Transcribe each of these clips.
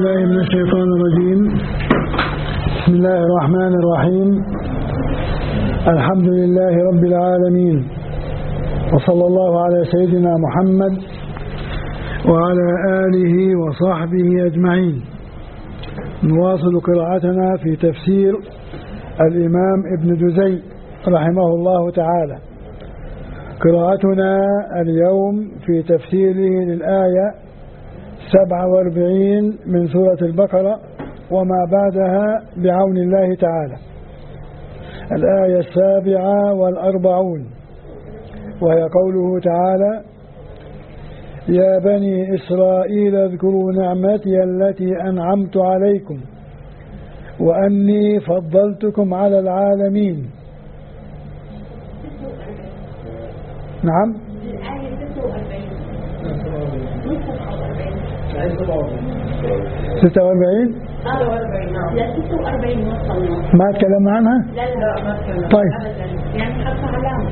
بالله من الشيطان الرجيم. بسم الله الرحمن الرحيم. الحمد لله رب العالمين، وصلى الله على سيدنا محمد وعلى آله وصحبه أجمعين. نواصل قراءتنا في تفسير الإمام ابن جزي رحمه الله تعالى. قراءتنا اليوم في تفسيره للآية 47 من سورة البقرة وما بعدها بعون الله تعالى. الآية 47 وهي قوله تعالى: يا بني إسرائيل اذكروا نعمتي التي أنعمت عليكم وأني فضلتكم على العالمين. نعم، 46 ما تكلمنا عنها؟ لا ما تكلمنا. طيب، يعني حتى علامة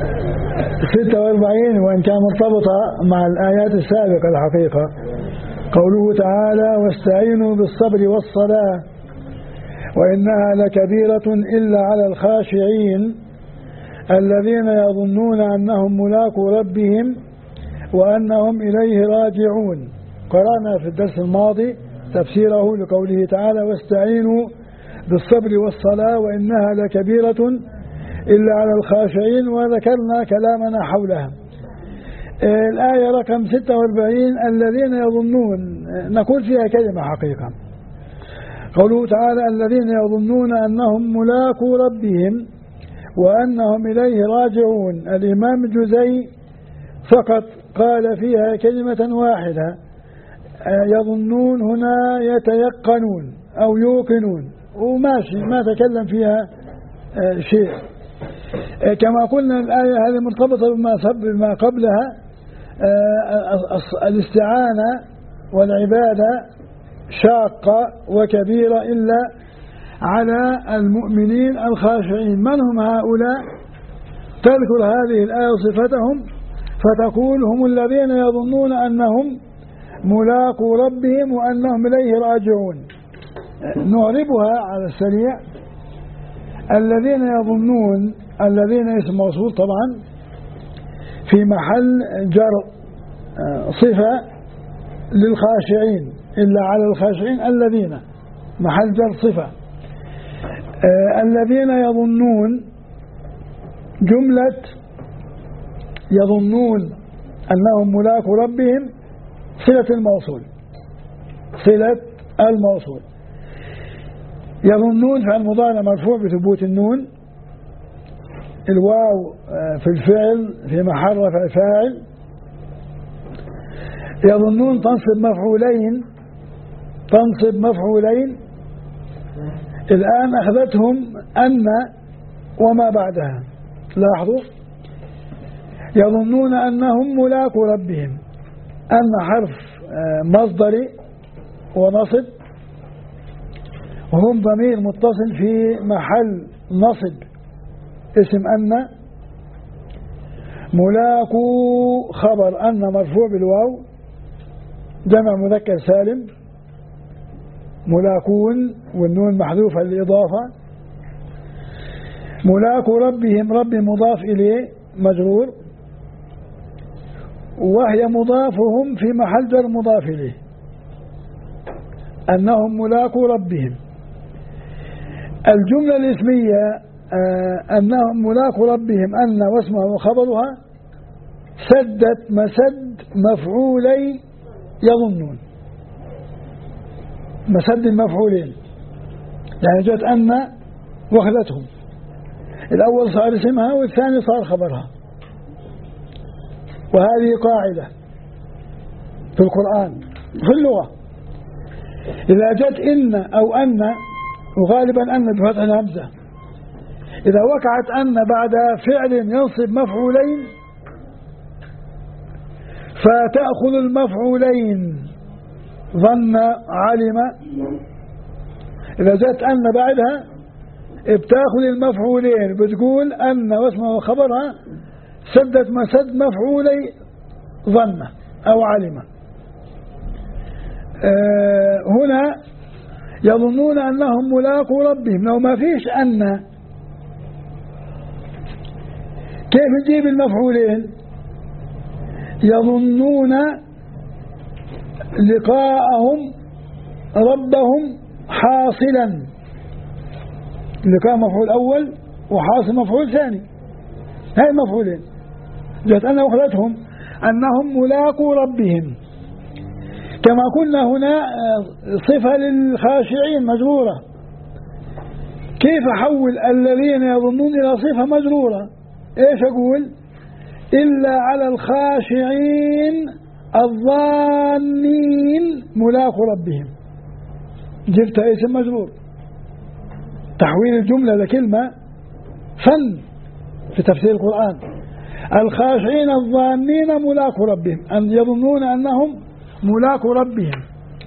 46 وإن كان مرتبطة مع الآيات السابقة الحقيقة. قوله تعالى: واستعينوا بالصبر والصلاة وإنها لكبيرة إلا على الخاشعين الذين يظنون أنهم ملاقو ربهم وأنهم إليه راجعون. قرأنا في الدرس الماضي تفسيره لقوله تعالى: واستعينوا بالصبر والصلاة وإنها لكبيرة إلا على الخاشعين، وذكرنا كلامنا حولها. الآية رقم 46 الذين يظنون، نقول فيها كلمة حقيقة. قوله تعالى: الذين يظنون أنهم ملاقو ربهم وأنهم إليه راجعون. الإمام الجزي فقط قال فيها كلمة واحدة: يظنون، هنا يتيقنون أو يوقنون، وماشي ما تكلم فيها شيء. كما قلنا الآية هذه مرتبطة بما قبلها. الاستعانة والعبادة شاقة وكبيرة إلا على المؤمنين الخاشعين. من هم هؤلاء؟ تذكر هذه الآية صفتهم فتقول: هم الذين يظنون أنهم ملاقو ربهم وأنهم إليه راجعون. نعربها على السريع. الذين يظنون، الذين اسم موصول طبعا في محل جر صفة للخاشعين، إلا على الخاشعين الذين، محل جر صفة. الذين يظنون، جملة يظنون أنهم ملاقو ربهم صلة الموصول، صلة الموصول. يظنون فعل مضارع مرفوع بثبوت النون، الواو في الفعل في محل رفع فاعل. يظنون تنصب مفعولين. الآن أخذتهم أن وما بعدها. لاحظوا: يظنون أنهم ملاقو ربهم، أن حرف مصدري ونصب، وهم ضمير متصل في محل نصب اسم أن. ملاقو خبر أن مرفوع بالواو، جمع مذكر سالم. ملاقون والنون محذوفة للإضافة. ملاقو ربهم، رب مضاف إليه مجرور، وهي مضافهم في محل جر مضاف إليه، أنهم ملاقو ربهم. الجملة الاسمية أنهم ملاقو ربهم أن واسمها وخبرها سدت مسد مفعولي يظنون، مسد المفعولين، يعني جاءت أن واخذتهم. الأول صار اسمها والثاني صار خبرها. وهذه قاعدة في القرآن في اللغة: إذا جاءت إن أو أن، وغالبا أن بفتح الهمزة، إذا وقعت أن بعد فعل ينصب مفعولين فتأخذ المفعولين ظن علم. إذا جاءت أن بعدها بتأخذ المفعولين، بتقول أن واسمها وخبرها سدت مسد مفعولي ظن أو علم. هنا يظنون أنهم ملاقوا ربهم. لو ما فيش أن كيف نجيب المفعولين؟ يظنون لقاءهم ربهم حاصلا، لقاء مفعول أول وحاصل مفعول ثاني، هاي المفعولين جاءت أن أخذتهم أنهم ملاقوا ربهم. كما قلنا هنا صفة للخاشعين مجرورة، كيف أحول الذين يظنون إلى صفة مجرورة؟ إيش أقول؟ إلا على الخاشعين الظانين ملاقوا ربهم، جبت اسم مجرور. تحويل الجملة لكلمة فن في تفسير القرآن. الخاشعين الظانين ملاقوا ربهم، أن يظنون أنهم ملاقوا ربهم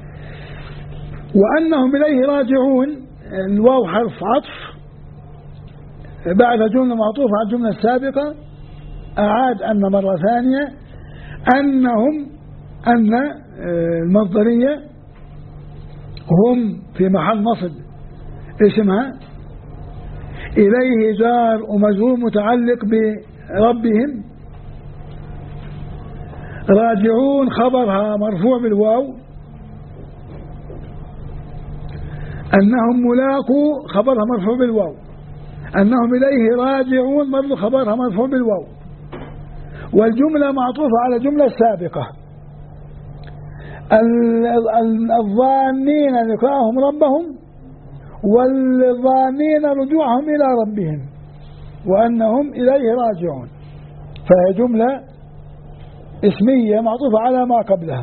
وأنهم إليه راجعون. الواو حرف عطف بعد جملة معطوفة على الجملة السابقة، أعاد أن مرة ثانية أنهم أن المصدرية هم في محل نصب اسمها، إليه جار ومجرور متعلق بربهم، راجعون خبرها مرفوع بالواو، أنهم ملاقوا خبرها مرفوع بالواو، أنهم إليه راجعون برضو خبرها مرفوع بالواو، والجملة معطوفة على الجملة السابقة. الظانين لقاءهم ربهم والظانين رجوعهم إلى ربهم وأنهم إليه راجعون، فهي جملة اسمية معطوفة على ما قبلها.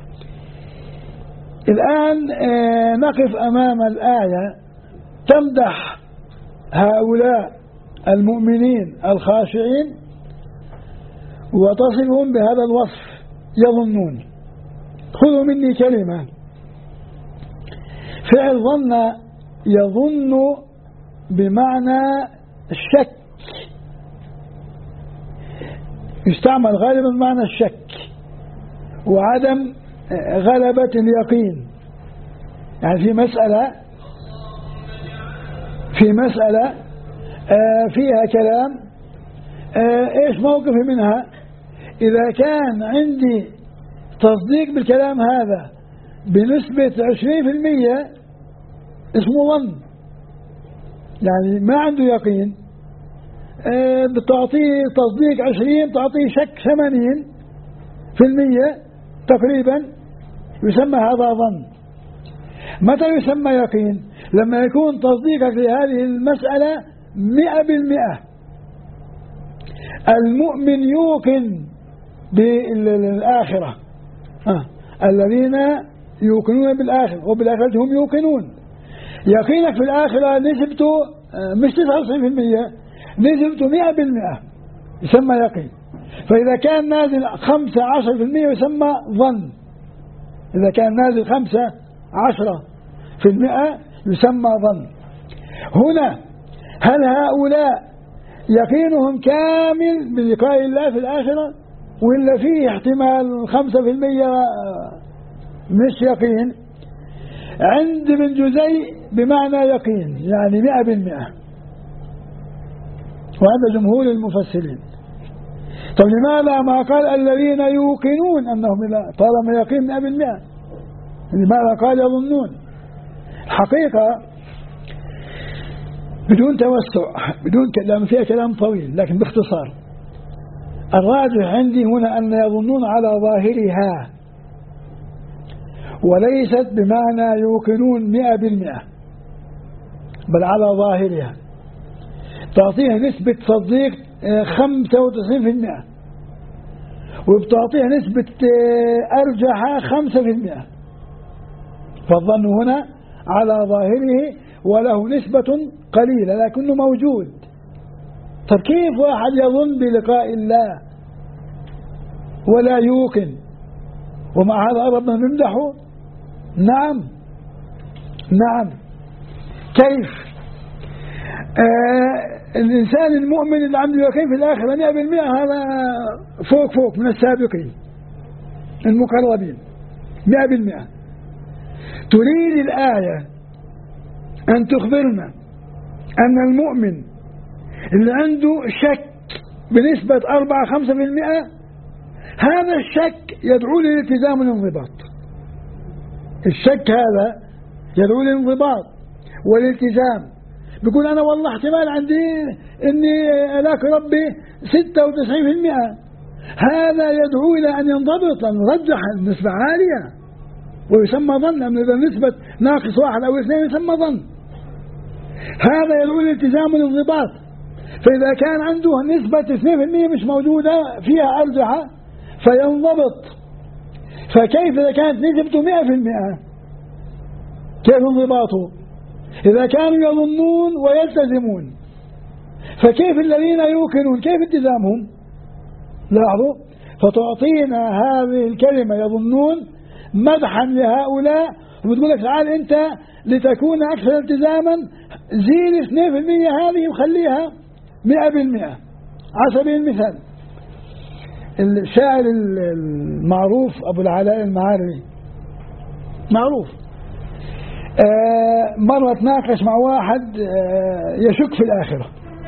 الآن نقف أمام الآية تمدح هؤلاء المؤمنين الخاشعين وتصفهم بهذا الوصف، يظنون. خذوا مني كلمة، فعل ظن يظن بمعنى الشك، يستعمل غالبا بمعنى الشك وعدم غلبة اليقين. يعني في مسألة فيها كلام، ايش موقفي منها؟ إذا كان عندي تصديق بالكلام هذا بنسبة 20% اسمه ظن، يعني ما عنده يقين، بتعطيه تصديق 20 تعطيه شك 80% تقريبا، يسمى هذا ظن. متى يسمى يقين؟ لما يكون تصديقك لهذه المسألة 100%. المؤمن يوقن بالآخرة، الذين يوقنون بالآخرة وبالآخرة هم يوقنون. يقينك في الآخرة نسبته مش 99%، نسبته 100%، يسمى يقين. فإذا كان نازل 15% يسمى ظن، إذا كان نازل 15% يسمى ظن. هنا هل هؤلاء يقينهم كامل بلقاء الله في الآخرة ولا فيه احتمال 5% مش يقين؟ عند ابن جزي بمعنى يقين، يعني 100%، وهذا جمهور المفسرين. طب لماذا ما قال الذين يوقنون أنهم طالما يقين 100%؟ لماذا قال يظنون؟ الحقيقة بدون توسع، بدون كلام، فيها كلام طويل لكن باختصار، الراجح عندي هنا أن يظنون على ظاهرها وليست بمعنى يوقنون 100%، بل على ظاهرها تعطيها نسبة تصديق 95% وبتعطيها نسبة أرجحها 5%. فالظن هنا على ظاهره وله نسبة قليلة لكنه موجود. طب كيف واحد يظن بلقاء الله ولا يوقن ومع هذا ربنا نمدحه؟ نعم كيف؟ الإنسان المؤمن اللي عنده يقين في الآخرة 100% هذا فوق من السابقين المقربين 100%. تريد الآية أن تخبرنا أن المؤمن اللي عنده شك بنسبة 4-5%، هذا الشك يدعو للالتزام والانضباط. الشك هذا يدعو للانضباط والالتزام. بيقول أنا والله احتمال عندي إني ألاقي ربي 96%، هذا يدعو إلى أن ينضبط، لأن رجح النسبة عالية ويسمى ظن. أما إذا نسبة ناقص 1 أو 2 يسمى ظن. هذا يدعو للالتزام والانضباط. فإذا كان عنده نسبة 2% مش موجودة فيها أرجحة فينضبط. فكيف إذا كانت نسبته 100%؟ كيف انضباطه؟ إذا كانوا يظنون ويلتزمون، فكيف الذين يوقنون كيف التزامهم؟ لاحظوا، فتعطينا هذه الكلمة يظنون مدحا لهؤلاء، وبتقول لك تعال أنت لتكون أكثر التزاما زيل 2% هذه وخليها 100%. على سبيل المثال الشاعر المعروف أبو العلاء المعاري معروف، مرة تناقش مع واحد يشك في الآخرة،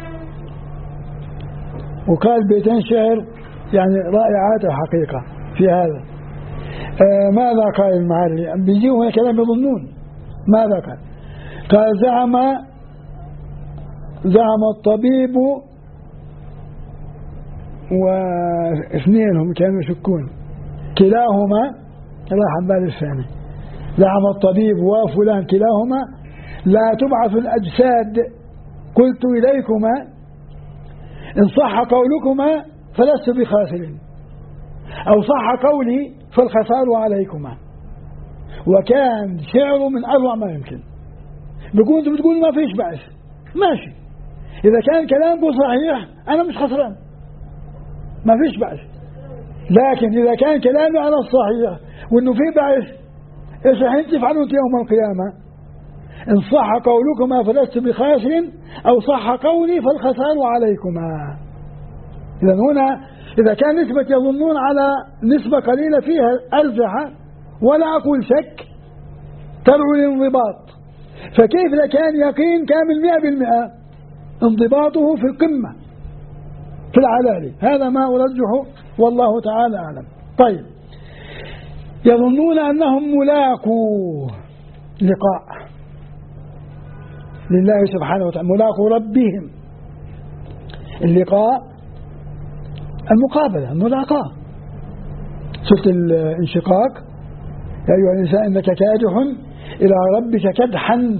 وقال بيتين شعر يعني رائعات الحقيقة في هذا. ماذا قال المعاري؟ بيجيوا هنا كلام يظنون. ماذا قال؟ قال زعم الطبيب، واثنينهم كانوا يشكون كلاهما، راح عن بال الثاني، زعم الطبيب وفلان كلاهما لا تبعث الأجساد، قلت إليكما إن صح قولكما فلست بخاسر، أو صح قولي فالخسار عليكما. وكان شعر من أروع ما يمكن. بتقول ما فيش بعث، ماشي، إذا كان كلامكم صحيح أنا مش خسران، ما فيش بعث. لكن إذا كان كلامي على الصحيح وإنه في بعث، إيش راح تفعلون يوم القيامة؟ إن صح قولكما فلست بخاسر، أو صح قولي فالخسار عليكما. إذا هنا إذا كان نسبة يظنون على نسبة قليلة فيها أرجح ولا أقول شك تدعو للانضباط، فكيف إذا كان يقين كامل 100% انضباطه في القمة في العلالي؟ هذا ما أرجحه والله تعالى أعلم. طيب، يظنون أنهم ملاقو لقاء لله سبحانه وتعالى، ملاقو ربهم. اللقاء المقابلة، الملاقاة. سورة الانشقاق يا أيها الإنسان إنك كادح إلى ربك كدحا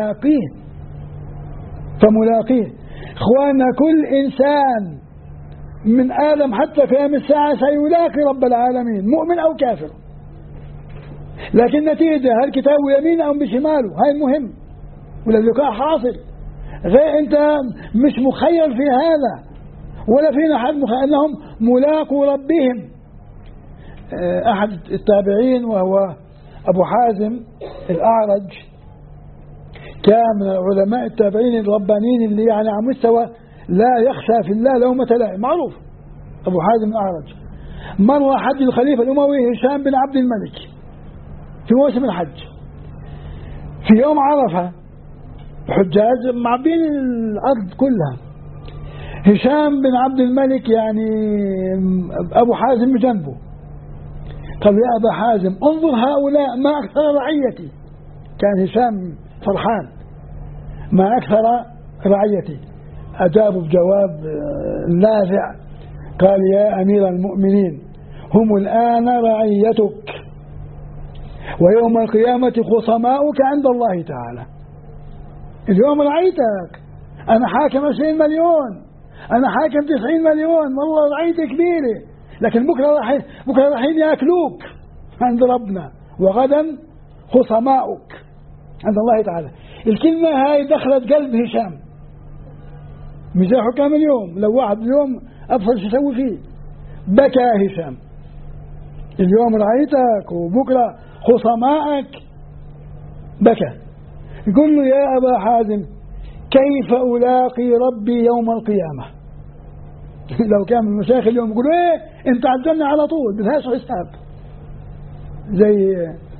فملاقيه. إخواننا كل إنسان من آدم حتى قيام الساعة سيلاقي رب العالمين، مؤمن أو كافر. لكن نتيجة هل كتابه يمين أو بشماله، هاي المهم، ولا اللقاء حاصل. غير أنت مش مخير في هذا، ولا فينا حد مخير أنهم ملاقوا ربهم. أحد التابعين وهو أبو حازم الأعرج كان من العلماء التابعين الربانيين اللي يعني على مستوى لا يخشى في الله لومة لائم، معروف أبو حازم الأعرج. مر حج الخليفة الأموي هشام بن عبد الملك في موسم الحج، في يوم عرفة الحجاج معبين الأرض كلها، هشام بن عبد الملك يعني أبو حازم بجنبه، قال يا أبا حازم انظر هؤلاء ما أكثر رعيتي. كان هشام فرحان، ما أكثر رعيتي. أجاب بجواب لاذع، قال يا أمير المؤمنين هم الآن رعيتك، ويوم القيامة خصماؤك عند الله تعالى. اليوم رعيتك، أنا حاكم 20 مليون، أنا حاكم 90 مليون، والله رعيتي كبيرة، لكن بكرة رايحين يأكلوك عند ربنا، وغدا خصماؤك عند الله تعالى. الكلمة هاي دخلت قلب هشام، مش زي حكام اليوم، لو واحد اليوم أبصر شو يسوي فيه. بكى هشام، اليوم رعيتك وبكرة خصماءك، بكى. يقول له يا أبا حازم كيف ألاقي ربي يوم القيامة؟ لو كان من المشايخ اليوم يقولوا ايه انت على الجنة على طول بدهاش حساب، زي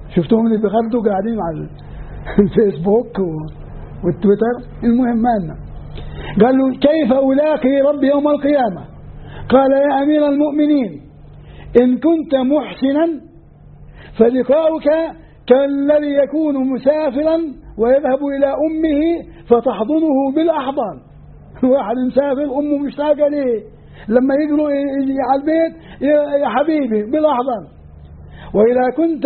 شفتهم اللي بيخلطوا قاعدين على الفيسبوك والتويتر. المهم مالنا. قال له كيف ألاقي ربي يوم القيامة؟ قال يا أمير المؤمنين إن كنت محسنا فلقاؤك كالذي يكون مسافرا ويذهب إلى أمه فتحضنه بالأحضان. واحد مسافر أمه مشتاقة ليه، لما يجروا يجي على البيت يا حبيبي بالأحضان. وإذا كنت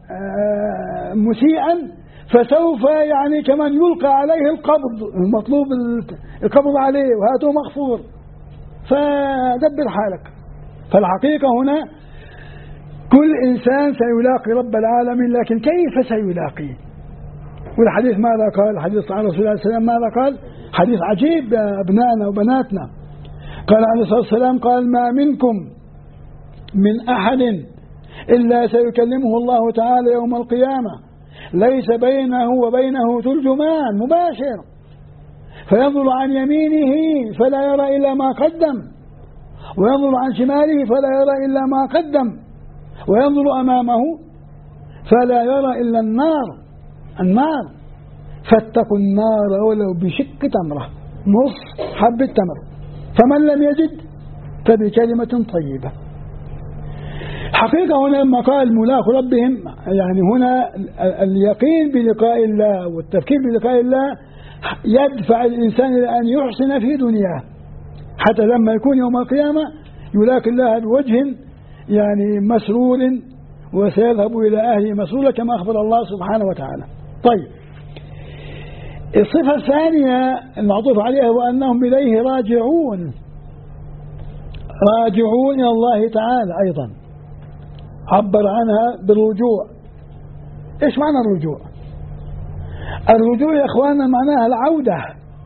مسيئا فسوف يعني كمان يلقى عليه القبض، المطلوب القبض عليه وهاته مغفور، فدبر حالك. فالحقيقة هنا كل إنسان سيلاقي رب العالمين، لكن كيف سيلاقيه؟ والحديث ماذا قال؟ الحديث عن رسول الله صلى الله عليه وسلم ماذا قال؟ حديث عجيب يا أبنائنا وبناتنا. قال عليه الصلاة والسلام قال ما منكم من أحد إلا سيكلمه الله تعالى يوم القيامة ليس بينه وبينه ترجمان مباشر، فينظر عن يمينه فلا يرى إلا ما قدم، وينظر عن شماله فلا يرى إلا ما قدم، وينظر أمامه فلا يرى إلا النار. فاتقوا النار ولو بشق تمرة، نص حبة تمر، فمن لم يجد فبكلمة طيبة. حقيقة هنا لما قال ملاق ربهم، يعني هنا اليقين بلقاء الله والتفكير بلقاء الله يدفع الإنسان إلى أن يحسن في دنياه، حتى لما يكون يوم القيامة يلاقي الله بوجه يعني مسرور، وسيذهب إلى أهله مسرورا كما أخبر الله سبحانه وتعالى. طيب، الصفة الثانية المعطوف عليها هو أنهم إليه راجعون إلى الله تعالى. أيضا عبر عنها بالرجوع. إيش معنى الرجوع؟ الرجوع يا إخواننا معناها العودة.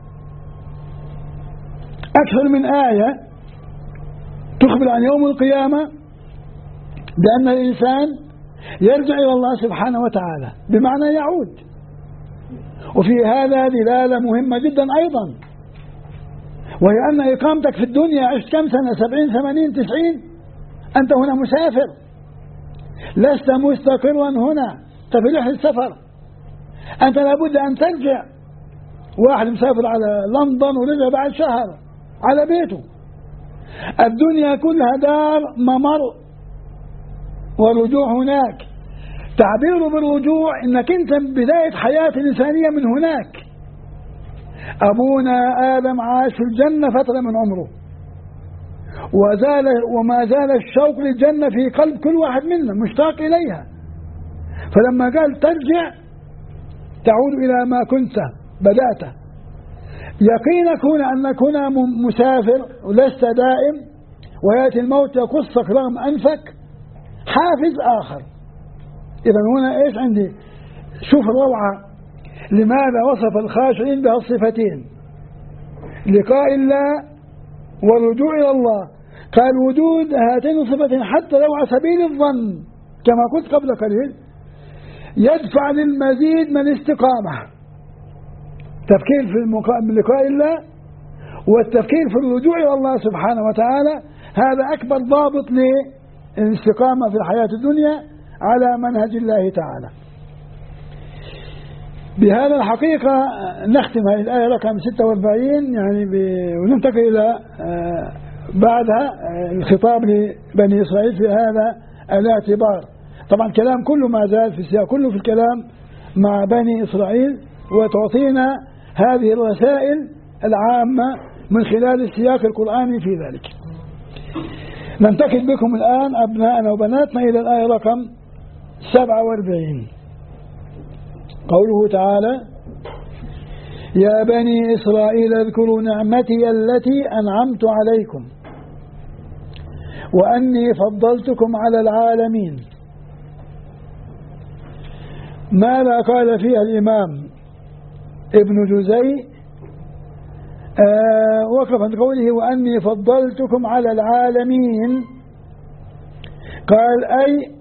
أكثر من آية تخبر عن يوم القيامة بأن الإنسان يرجع إلى الله سبحانه وتعالى، بمعنى يعود. وفي هذا دلالة مهمة جدا أيضا، وهي أن إقامتك في الدنيا عشت كم سنة، 70 80 90، أنت هنا مسافر، لست مستقرا هنا، أنت في رحلة سفر، أنت لابد أن ترجع. واحد مسافر على لندن ورجع بعد شهر على بيته. الدنيا كلها دار ممر، والرجوع هناك. تعبيره بالرجوع انك انت بداية حياة الإنسانية من هناك. أبونا آدم عاش في الجنة فترة من عمره، وما زال الشوق للجنة في قلب كل واحد منا، مشتاق إليها. فلما قال ترجع تعود إلى ما كنت بدأته. يقينك هنا أنك هنا مسافر ولست دائم، ويأتي الموت يقصك رغم أنفك، حافز آخر. إذا هنا إيش عندي؟ شوف الروعة. لماذا وصف الخاشعين بها الصفتين؟ لقاء الله والرجوع إلى الله. قال وجود هاتين الصفتين حتى لو على سبيل الظن كما قلت قبل قليل يدفع للمزيد من الاستقامة. تفكير في لقاء الله والتفكير في الرجوع إلى الله سبحانه وتعالى، هذا أكبر ضابط للاستقامة في الحياة الدنيا على منهج الله تعالى. بهذا الحقيقة نختم هذه الآية رقم 46 يعني وننتقل إلى بعدها الخطاب لبني إسرائيل في هذا الاعتبار. طبعا الكلام كله ما زال في السياق كله في الكلام مع بني إسرائيل، وتعطينا هذه الرسائل العامة من خلال السياق القرآني في ذلك. ننتقل بكم الآن أبناءنا وبناتنا إلى الآية رقم 47. قوله تعالى: يا بني إسرائيل اذكروا نعمتي التي أنعمت عليكم وأني فضلتكم على العالمين. ماذا قال فيها الإمام ابن جزي؟ وقف عند قوله وأني فضلتكم على العالمين، قال أي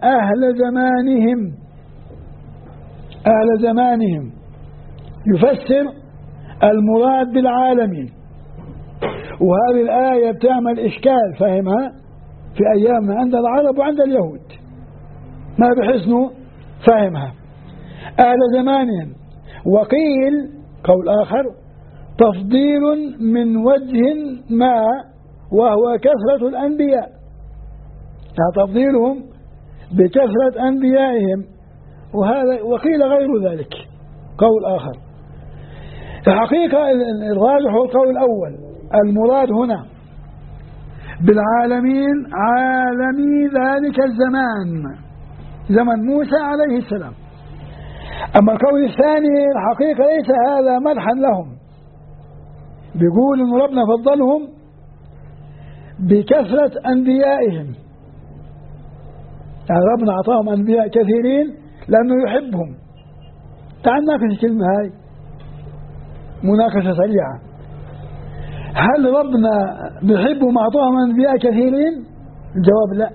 أهل زمانهم، يفسر المراد بالعالمين. وهذه الآية بتعمل إشكال فهمها في أيامنا عند العرب وعند اليهود، ما بحسنوا فهمها أهل زمانهم. وقيل قول آخر تفضيل من وجه ما وهو كثرة الأنبياء، يعني تفضيلهم بكثرة أنبيائهم، وهذا وقيل غير ذلك قول آخر. الحقيقة الراجح هو القول الأول، المراد هنا بالعالمين عالمي ذلك الزمان، زمن موسى عليه السلام. أما القول الثاني الحقيقة ليس هذا مدحا لهم، بيقول إن ربنا فضلهم بكثرة أنبيائهم، يعني ربنا أعطاهم أنبياء كثيرين لأنه يحبهم. تعال نناقش الكلمة هاي مناقشة سريعة. هل ربنا بيحبهم أعطاهم أنبياء كثيرين؟ الجواب لا.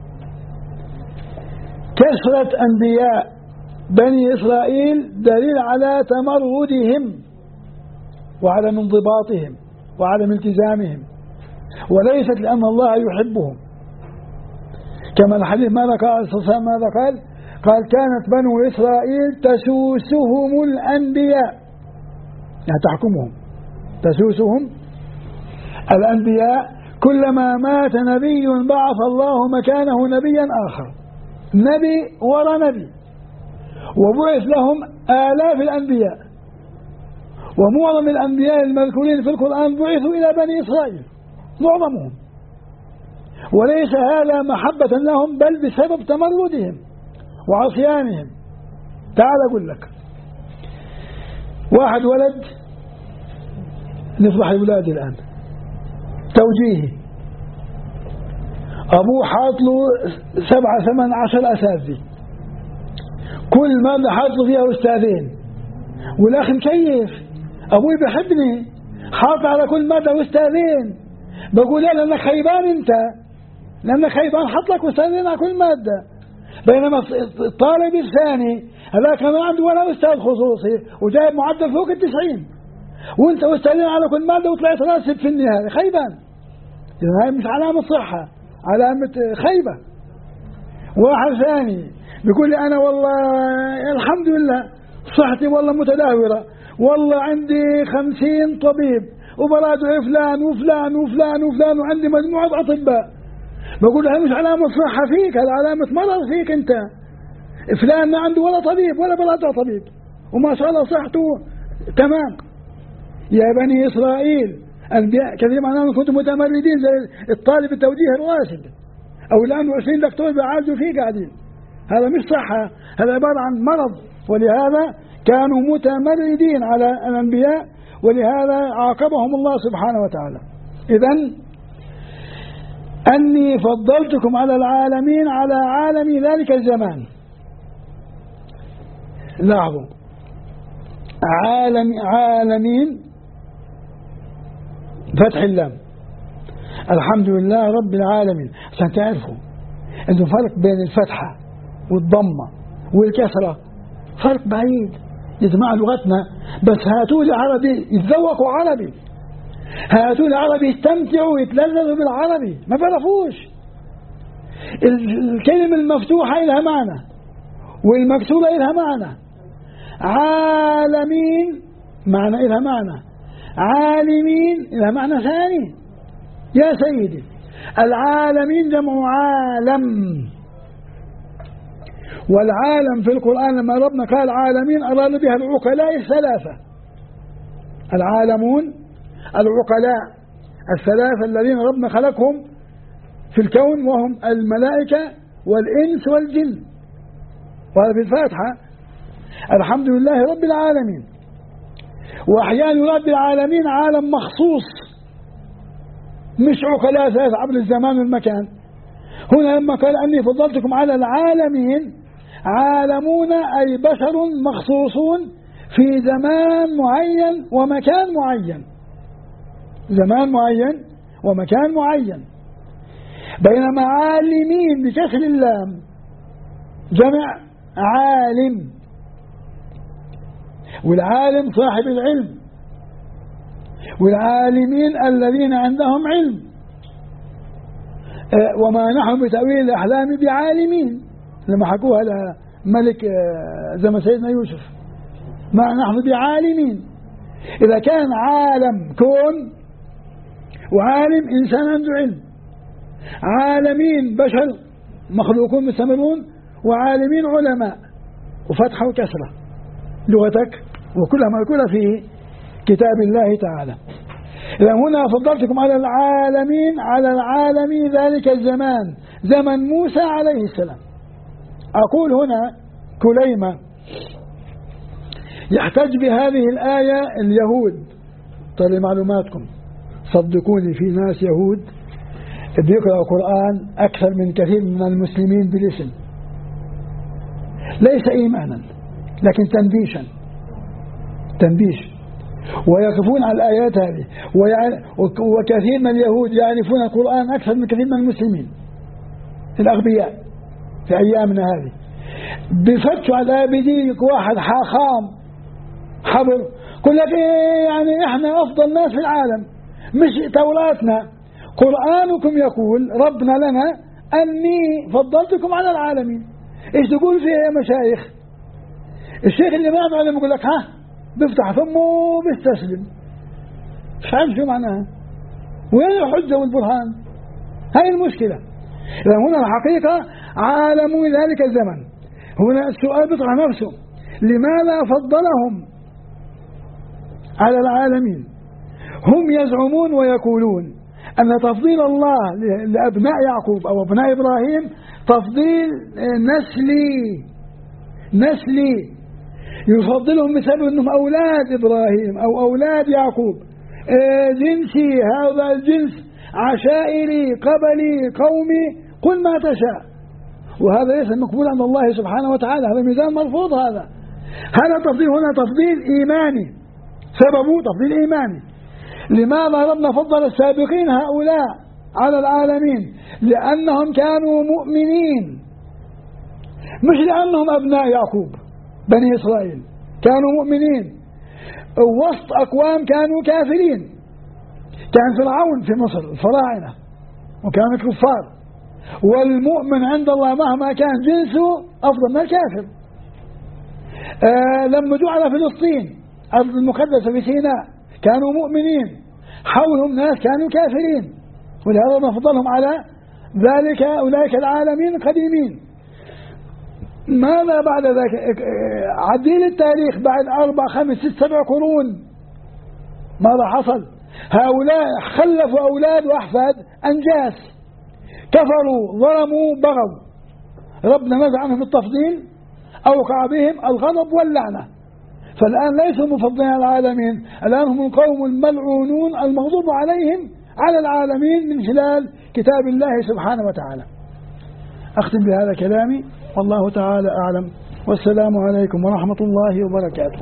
كثرة أنبياء بني إسرائيل دليل على تمردهم وعدم انضباطهم وعدم التزامهم، وليست لأن الله يحبهم. كما الحديث ماذا قال صلى الله عليه وسلم؟ ماذا قال كانت بنو إسرائيل تسوسهم الأنبياء، يعني تحكمهم، تسوسهم الأنبياء. كلما مات نبي بعث الله مكانه نبيا آخر، نبي ورا نبي، وبعث لهم آلاف الأنبياء، ومعظم الأنبياء المذكورين في القرآن بعثوا إلى بني إسرائيل معظمهم، وليس هذا محبة لهم بل بسبب تمردهم وعصيانهم. تعال أقول لك، واحد ولد نصبح الولاد الآن توجيهي، أبوه حاط له 7 8 10 أساتذة، كل مادة حاط له فيها أستاذين، والأخ مكيف أبوي بحبني حاط على كل مادة أستاذين. بقول لا لأنك خيبان، أنت لأنك خيبان حط لك أستاذين على كل مادة. بينما الطالب الثاني هذاك ما عنده ولا أستاذ خصوصي وجايب معدل فوق 90، وأنت أستاذين على كل مادة وطلعت راسب في النهاية، خيبان. إذا هاي مش علامة صحة، علامة خيبة. واحد ثاني بيقول لي أنا والله الحمد لله صحتي والله متدهورة، والله عندي 50 طبيب وبراجع فلان وفلان وفلان وفلان وعندي مجموعة أطباء. بقول لها مش علامة صحة فيك، هذا علامة مرض فيك أنت. فلان ما عنده ولا طبيب ولا براجع طبيب وما شاء الله صحته تمام. يا بني إسرائيل أنبياء كثير معناهم كنتم متمردين زي الطالب التوجيه الراشد، أو الآن 20 دكتور بيعالجوا فيه قاعدين. هذا مش صحة، هذا عبارة عن مرض. ولهذا كانوا متمردين على الأنبياء، ولهذا عاقبهم الله سبحانه وتعالى. إذن أني فضلتكم على العالمين على عالم ذلك الزمان. لاحظوا عالمين فتح اللام، الحمد لله رب العالمين، عشان تعرفوا انه فرق بين الفتحة والضمة والكسرة، فرق بعيد. يجمع لغتنا، بس هاتوا لي عربي يتذوقوا عربي، هاتوا لي عربي يستمتعوا يتلذذوا بالعربي، ما بيعرفوش. الكلمة المفتوحة لها معنى والمكسورة لها معنى. عالمين معنى لها معنى، عالمين لها معنى ثاني. يا سيدي العالمين جمع عالم، والعالم في القرآن لما ربنا قال عالمين أراد بها العقلاء الثلاثة، العالمون العقلاء الثلاثة الذين ربنا خلقهم في الكون، وهم الملائكة والإنس والجن. وهذا في الفاتحة الحمد لله رب العالمين. وأحيانا يراد بالعالمين عالم مخصوص، مش عقلاء ثلاثة عبر الزمان والمكان. هنا لما قال أني فضلتكم على العالمين، عالمون أي بشر مخصوصون في زمان معين ومكان معين، زمان معين ومكان معين. بينما عالمين بكسر اللام جمع عالم، والعالم صاحب العلم، والعالمين الذين عندهم علم. وما نحن بتأويل الأحلام بعالمين، لما حكوها ملك زمن سيدنا يوسف، ما نحن بعالمين. إذا كان عالم كون وعالم إنسان عنده علم، عالمين بشر مخلوقون مستمرون، وعالمين علماء، وفتحة وكسرة لغتك وكلها مذكورة في كتاب الله تعالى. إذا هنا فضلتكم على العالمين، على العالمين ذلك الزمان، زمن موسى عليه السلام. أقول هنا كليمة يحتج بهذه الآية اليهود. طيب معلوماتكم، صدقوني في ناس يهود بيقرأوا القرآن أكثر من كثير من المسلمين بالاسم، ليس إيمانا لكن تنبيش، ويقفون على الآيات هذه، وكثير من اليهود يعرفون القرآن أكثر من كثير من المسلمين الأغبياء في أيامنا هذه. بفتشوا على الآية، بيجيك واحد خام حبر يقول لك يعني إحنا أفضل ناس في العالم، مش توراتنا، قرآنكم يقول ربنا لنا أني فضلتكم على العالمين. إيش تقول فيها يا مشايخ؟ الشيخ اللي ما يعلم يقول لك ها، بيفتح فمه وبيستسلم، مش عارف شو معناها، وين الحجة والبرهان؟ هاي المشكلة. إذا هنا الحقيقة عالموا ذلك الزمن. هنا السؤال بيطرح نفسه، لماذا فضلهم على العالمين؟ هم يزعمون ويقولون أن تفضيل الله لأبناء يعقوب أو أبناء إبراهيم تفضيل نسلي، يفضلهم بسبب أنهم أولاد إبراهيم أو أولاد يعقوب، جنسي، هذا الجنس، عشائري، قبلي، قومي، قل ما تشاء. وهذا ليس مقبول عند الله سبحانه وتعالى، هذا ميزان مرفوض. هذا تفضيل، هنا تفضيل إيماني، سببه تفضيل إيماني. لماذا ربنا فضل السابقين هؤلاء على العالمين؟ لأنهم كانوا مؤمنين، مش لأنهم أبناء يعقوب بني إسرائيل، كانوا مؤمنين وسط أقوام كانوا كافرين. كان فرعون في مصر الفراعنة وكانوا كفار، والمؤمن عند الله مهما كان جنسه أفضل من الكافر. لما جعل فلسطين أرض المقدسة في سيناء كانوا مؤمنين، حولهم ناس كانوا كافرين، ولهذا نفضلهم على ذلك أولئك العالمين القديمين. ماذا بعد ذلك؟ عديل التاريخ بعد 4 5 6 7 قرون ماذا حصل؟ هؤلاء خلفوا أولاد وأحفاد أنجاس، كفروا، ظلموا، بغوا، ربنا نزع عنهم التفضيل، أوقع بهم الغضب واللعنة. فالآن ليسوا مفضلين على العالمين، الآن هم القوم الملعونون المغضوب عليهم على العالمين من خلال كتاب الله سبحانه وتعالى. أختم بهذا كلامي، والله تعالى أعلم، والسلام عليكم ورحمة الله وبركاته.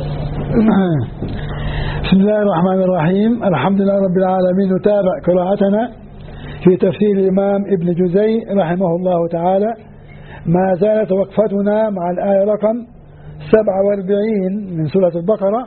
بسم الله الرحمن الرحيم، الحمد لله رب العالمين. نتابع قراءتنا في تفسير الإمام ابن جزي رحمه الله تعالى. ما زالت وقفتنا مع الآية رقم 47 من سورة البقرة.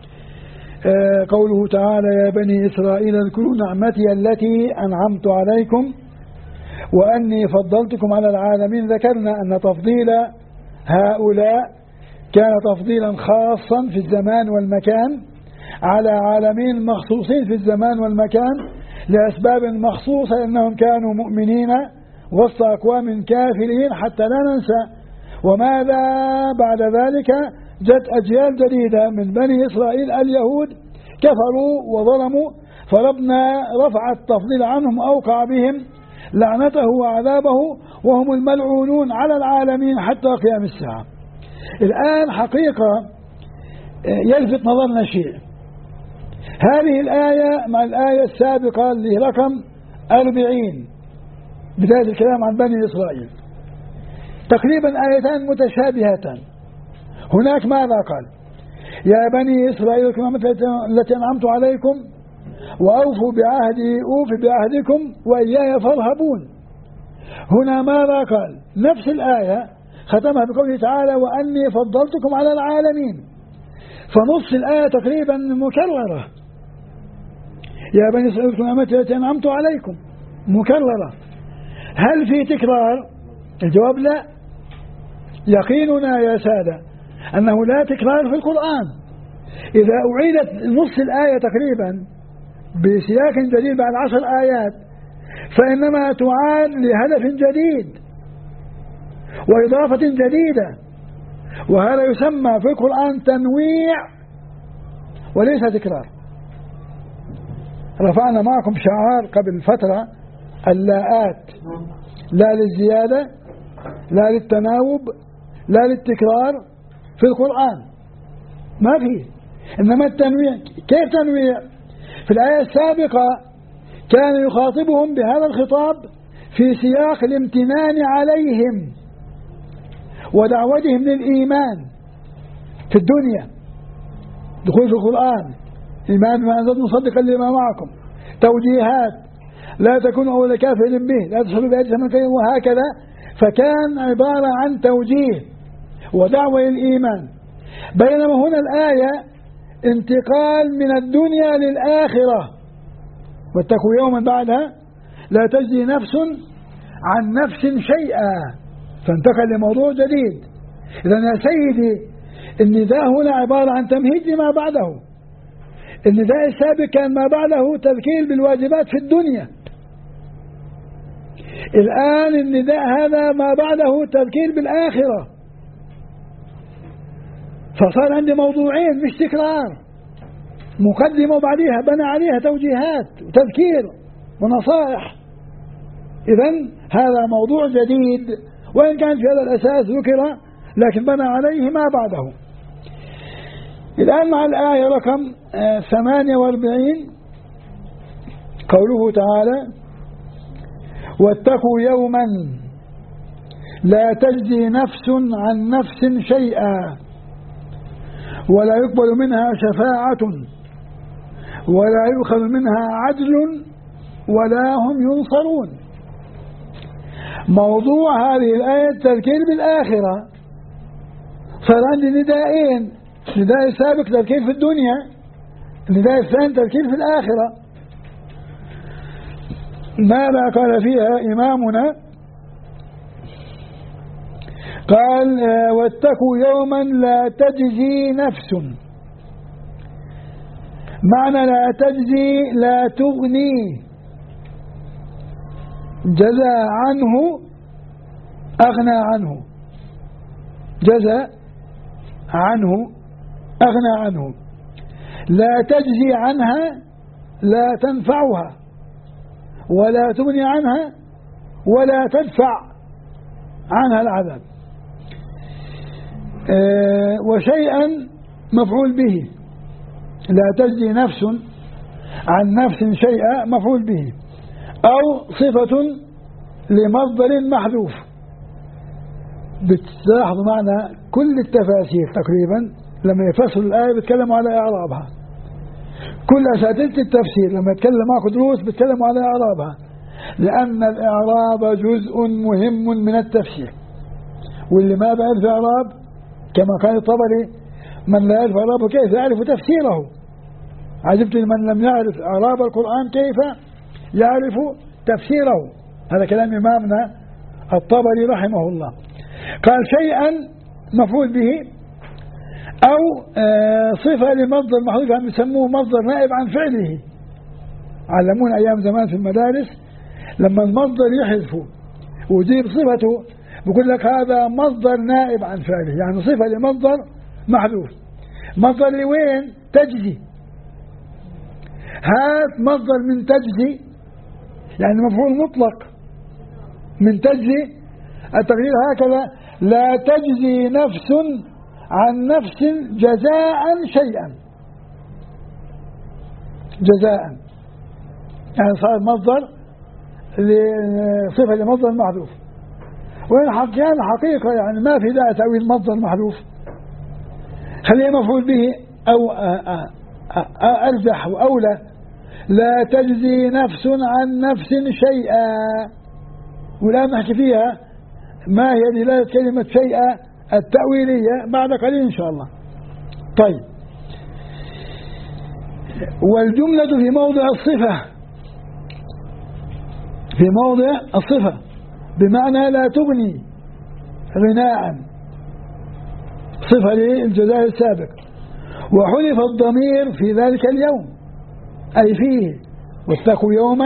قوله تعالى: يا بني إسرائيل اذكروا نعمتي التي أنعمت عليكم وأني فضلتكم على العالمين. ذكرنا أن تفضيل هؤلاء كان تفضيلا خاصا في الزمان والمكان على عالمين مخصوصين في الزمان والمكان لأسباب مخصوصة، لأنهم كانوا مؤمنين وسط أقوام كافرين حتى لا ننسى. وماذا بعد ذلك؟ جت أجيال جديدة من بني إسرائيل اليهود كفروا وظلموا، فربنا رفع التفضيل عنهم، أوقع بهم لعنته وعذابه، وهم الملعونون على العالمين حتى قيام الساعة. الآن حقيقة يلفت نظرنا شيء، هذه الآية مع الآية السابقة اللي رقم 40 بداية الكلام عن بني إسرائيل تقريبا آيتان متشابهتان. هناك ماذا قال؟ يا بني إسرائيل التي أنعمت عليكم وأوفوا بعهدي أوف بعهدكم وإياي فارهبون. هنا ماذا قال؟ نفس الآية ختمها بقوله تعالى: وأني فضلتكم على العالمين. فنص الآية تقريبا مكررة، يا بني إسرائيل التي أنعمت عليكم، مكررة. هل في تكرار؟ الجواب لا. يقيننا يا سادة أنه لا تكرار في القرآن. إذا أعيدت نص الآية تقريبا بسياق جديد بعد 10 آيات فإنما تعاد لهدف جديد وإضافة جديدة، وهذا يسمى في القرآن تنويع وليس تكرار. رفعنا معكم شعار قبل فترة اللاءات، لا للزيادة لا للتناوب لا للتكرار في القرآن ما فيه، إنما التنويع. كيف تنويع؟ في الآية السابقة كان يخاطبهم بهذا الخطاب في سياق الامتنان عليهم ودعوتهم للإيمان في الدنيا، دخول في القرآن، إيمان ما أنزلت مصدقا لما معكم، توجيهات لا تكونوا أول كافر به، لا تشركوا بآيات من كيد، وهكذا. فكان عبارة عن توجيه ودعوة للإيمان. بينما هنا الآية انتقال من الدنيا للآخرة، واتقوا يوما بعدها لا تجزي نفس عن نفس شيئا، فانتقل لموضوع جديد. إذا يا سيدي النداء هنا عبارة عن تمهيد لما بعده. النداء السابق كان ما بعده تذكير بالواجبات في الدنيا، الآن النداء هذا ما بعده تذكير بالآخرة. فصار عندي موضوعين مش تكرار، مقدمة وبعديها بنى عليها توجيهات وتذكير ونصائح. إذن هذا موضوع جديد، وإن كان في هذا الأساس ذكر لكن بنى عليه ما بعده. الآن مع الآية رقم 48 قوله تعالى: واتقوا يوما لا تجزي نفس عن نفس شيئا ولا يقبل منها شفاعة ولا يؤخذ منها عدل ولا هم ينصرون. موضوع هذه الآية التذكير بالآخرة. صار عندي نداءين، النداء السابق تذكير في الدنيا، النداء الثاني تذكير في الآخرة. ماذا قال فيها إمامنا؟ قال: واتقوا يوما لا تجزي نفس. معنى لا تجزي لا تغني، جزى عنه أغنى عنه، جزى عنه أغنى عنه. لا تجزي عنها لا تنفعها ولا تغني عنها ولا تدفع عنها العذاب. وشيئا مفعول به، لا تجزي نفس عن نفس شيئا مفعول به، أو صفة لمصدر محذوف. بتلاحظوا معنا كل التفاسير تقريبا لما يفسروا الآية بيتكلموا على إعرابها. كل أساتذة التفسير لما يتكلم معكم دروس بيتكلموا على إعرابها، لأن الإعراب جزء مهم من التفسير. واللي ما بيعرف إعراب كما قال الطبري: من لا يعرف إعرابه كيف يعرف تفسيره؟ عجبت لمن لم يعرف إعراب القرآن كيف يعرف تفسيره. هذا كلام إمامنا الطبري رحمه الله. قال: شيئا مفعول به، أو صفة لمصدر محذوف، هم يسموه مصدر نائب عن فعله. علمونا أيام زمان في المدارس لما المصدر يحذفه ويجيب صفته بيقول لك هذا مصدر نائب عن فعله، يعني صفة لمصدر محذوف. مصدر لوين؟ تجزي. هات مصدر من تجزي، يعني مفعول مطلق من تجزي. التقدير هكذا: لا تجزي نفس عن نفس جزاء شيئا. جزاء يعني صار مصدر صفة لمصدر محذوف. وإن كان حقيقة يعني ما في داعي تأويل مصدر محذوف، خليه مفعول به أو أرجح وأولى. لا تجزي نفس عن نفس شيئا، ولا نحكي فيها ما هي دلالة كلمة شيئا التأويلية بعد قليل إن شاء الله. طيب، والجملة في موضع الصفة، في موضع الصفة، بمعنى لا تغني غناء صفة للجزاء السابق. وحذف الضمير في ذلك اليوم أي فيه، واتقوا يوما،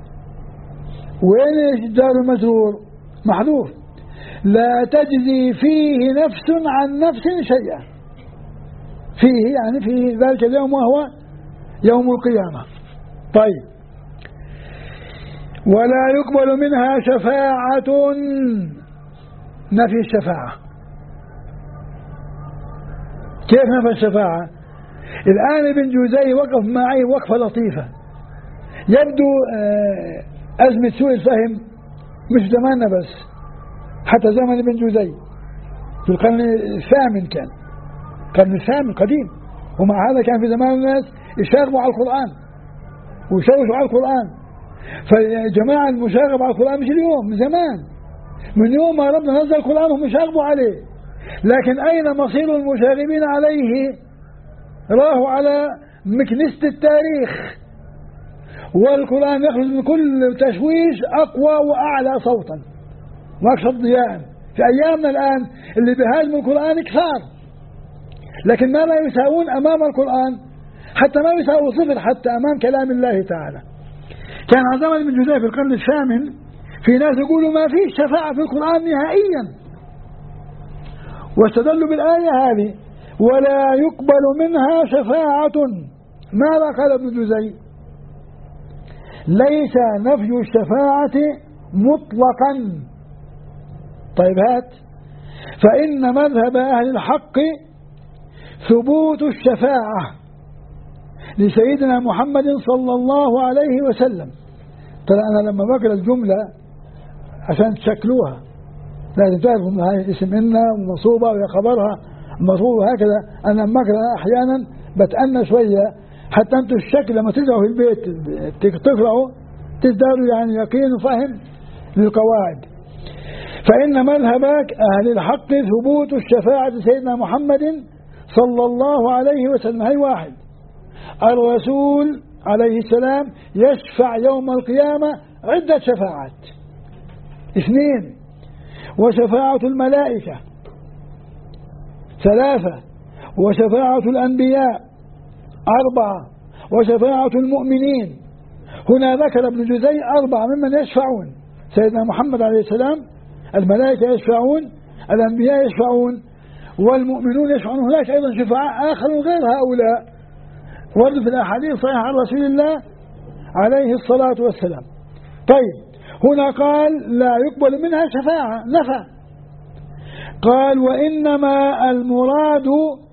وين الجار المجرور محذوف، لا تجزي فيه نفس عن نفس شيئا. فيه يعني في ذلك اليوم وهو يوم القيامة. طيب، ولا يقبل منها شفاعة، نفي الشفاعة. كيف نفي الشفاعة؟ الآن ابن جوزي وقف معي وقفة لطيفة، يبدو أزمة سوء الفهم مش زماننا بس، حتى زمن ابن جوزي في القرن الثامن، كان القرن الثامن قديم، ومع هذا كان في زمان الناس يشاغبوا على القرآن ويشوشوا على القرآن. فجماعة المشاغبة على القرآن مش اليوم، من زمان، من يوم ما ربنا نزل القرآن هم يشاغبوا عليه. لكن أين مصير المشاغبين عليه؟ راهوا على مكنسة التاريخ، والقرآن يخرج من كل تشويش أقوى وأعلى صوتا وأكثر ضياء. في أيامنا الآن اللي بيهاجموا القرآن كثار، لكن ما يساوون أمام القرآن، حتى ما يساووا صفر حتى أمام كلام الله تعالى. كان على زمن ابن جوزي في القرن الثامن في ناس يقولوا ما فيش شفاعة في القرآن نهائيا، واستدلوا بالآية هذه ولا يقبل منها شفاعة. ماذا قال ابن جوزي؟ ليس نفي الشفاعة مطلقا. طيب هات، فإن مذهب أهل الحق ثبوت الشفاعة لسيدنا محمد صلى الله عليه وسلم. ترى أنا لما بقرأ الجملة عشان تشكلوها لازم تعرفوا أن هذه الاسم إن ومنصوبة وهي خبرها مرفوع، وهكذا. أنا لما أقرأ أحيانا بتأنى شوية حتى أنتم الشكل لما تقرأوا في البيت تقرأوا تزدادوا يعني يقين وفهم للقواعد. فإن مذهب أهل الحق ثبوت الشفاعة لسيدنا محمد صلى الله عليه وسلم. هي واحد، الرسول عليه السلام يشفع يوم القيامة عدة شفاعات. اثنين، وشفاعة الملائكة. ثلاثة، وشفاعة الأنبياء. أربعة، وشفاعة المؤمنين. هنا ذكر ابن جوزي أربعة ممن يشفعون: سيدنا محمد عليه السلام، الملائكة يشفعون، الأنبياء يشفعون، والمؤمنون يشفعون. هناك أيضا شفعاء آخرون غير هؤلاء ورد في الأحاديث صحيحة عن رسول الله عليه الصلاة والسلام. طيب، هنا قال لا يقبل منها شفاعة، نفى. قال وإنما المراد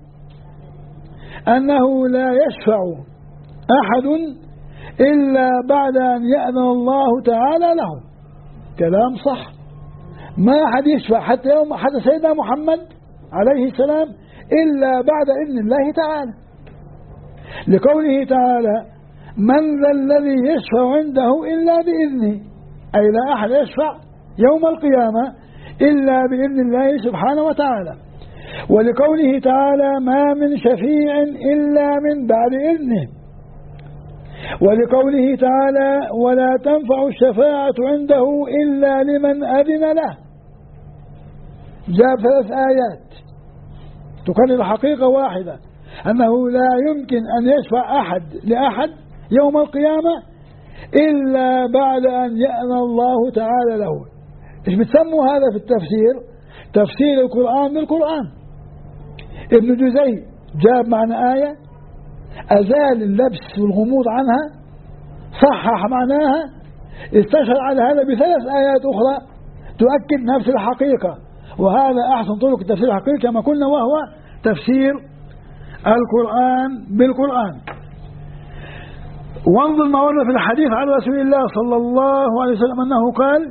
أنه لا يشفع أحد إلا بعد أن يأذن الله تعالى له. كلام صح، ما أحد يشفع حتى سيدنا محمد عليه السلام إلا بعد إذن الله تعالى، لقوله تعالى من ذا الذي يشفع عنده إلا بإذنه، أي لا أحد يشفع يوم القيامة إلا بإذن الله سبحانه وتعالى. ولقوله تعالى ما من شفيع إلا من بعد إذنه. ولقوله تعالى ولا تنفع الشفاعة عنده إلا لمن أذن له. جاء 3 آيات تكرر حقيقة واحدة، أنه لا يمكن أن يشفع أحد لأحد يوم القيامة إلا بعد أن يأذن الله تعالى له. إيش بتسموا هذا في التفسير؟ تفسير القرآن بالقرآن. ابن جوزي جاب معنى آية، أزال اللبس والغموض عنها، صحح معناها، استشهد على هذا ب3 آيات أخرى تؤكد نفس الحقيقة. وهذا أحسن طرق تفسير الحقيقة كما قلنا، وهو تفسير القرآن بالقرآن. وانظر ما ورد في الحديث عن رسول الله صلى الله عليه وسلم أنه قال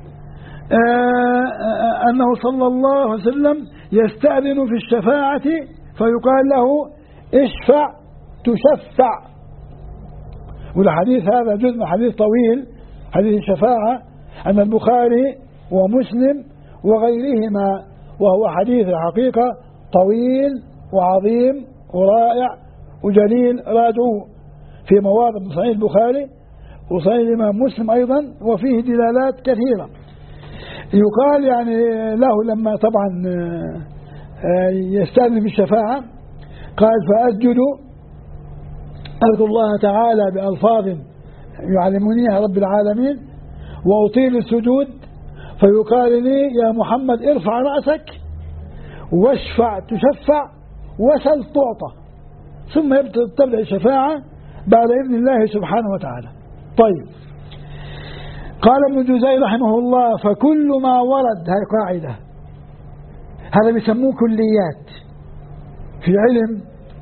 أنه صلى الله عليه وسلم يستأذن في الشفاعة فيقال له اشفع تشفع. والحديث هذا جزء من حديث طويل، حديث الشفاعة، أن البخاري ومسلم وغيرهما، وهو حديث الحقيقة طويل وعظيم ورائع وجليل، راجعوه في مواضع من صحيح البخاري وصحيح الإمام مسلم أيضا، وفيه دلالات كثيرة. يقال يعني له لما طبعا يستأذن بالشفاعة. قال فأسجد أذكر الله تعالى بألفاظ يعلمنيها رب العالمين وأطيل السجود فيقال لي يا محمد ارفع رأسك واشفع تشفع وسل تعطى، ثم تبدأ الشفاعة بعد إذن الله سبحانه وتعالى. طيب، قال ابن جزي رحمه الله فكل ما ورد، هاي قاعدة، هذا بيسموه كليات في علم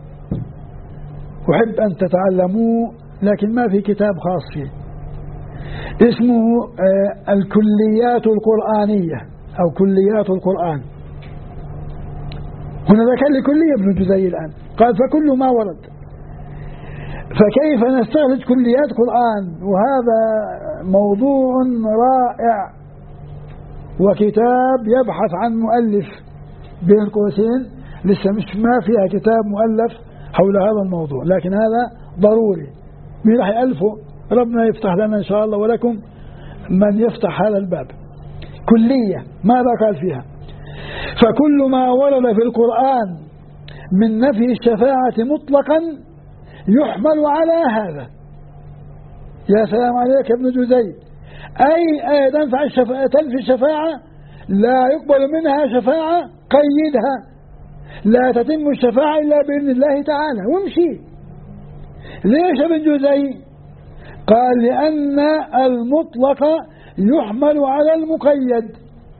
أحب أن تتعلموه لكن ما في كتاب خاص فيه، اسمه الكليات القرآنية أو كليات القرآن. هنا ذكر لي كلية ابن جزي الآن، قال فكل ما ورد، فكيف نستخرج كليات قرآن؟ وهذا موضوع رائع وكتاب يبحث عن مؤلف بين قوسين، لسه ما فيها كتاب مؤلف حول هذا الموضوع، لكن هذا ضروري. مين راح يألفه؟ ربنا يفتح لنا إن شاء الله ولكم من يفتح هذا الباب. كلية ماذا قال فيها؟ فكل ما ورد في القرآن من نفي الشفاعة مطلقا يحمل على هذا. يا سلام عليك يا ابن جزي، أي تنفي الشفاعة لا يقبل منها شفاعة، قيدها، لا تتم الشفاعة إلا بإذن الله تعالى وامشي. ليش يا ابن جزي؟ قال لأن المطلق يحمل على المقيد.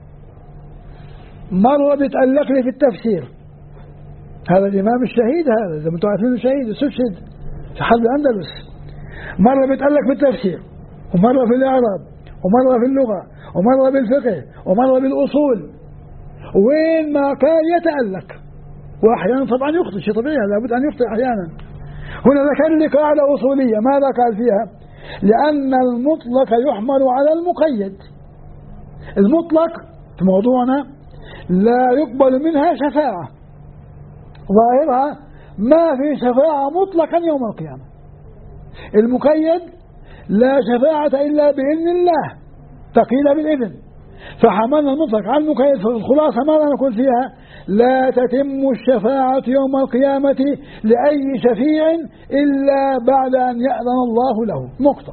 مرة بتألق لي في التفسير، هذا الإمام الشهيد، هذا إذا أنتم عارفين الشهيد استشهد في حرب الأندلس. مرة بتألق في التفسير، ومرة في الإعراب، ومرة في اللغة، ومرة بالفقه، ومرة بالأصول، وين ما كان يتألق، وأحيانا طبعا يخطئ، شيء طبيعي لابد أن يخطئ أحيانا. هنا ذكر لي قاعدة أصولية، ماذا قال فيها؟ لأن المطلق يحمل على المقيد. المطلق في موضوعنا لا يقبل منها شفاعة، ظاهرها ما في شفاعة مطلقا يوم القيامة. المقيد لا شفاعة إلا بإذن الله، تقيل بالإذن، فحملنا المطلق على المقيد. فالخلاصة ماذا نقول فيها؟ لا تتم الشفاعة يوم القيامة لأي شفيع إلا بعد أن يأذن الله له. نقطة.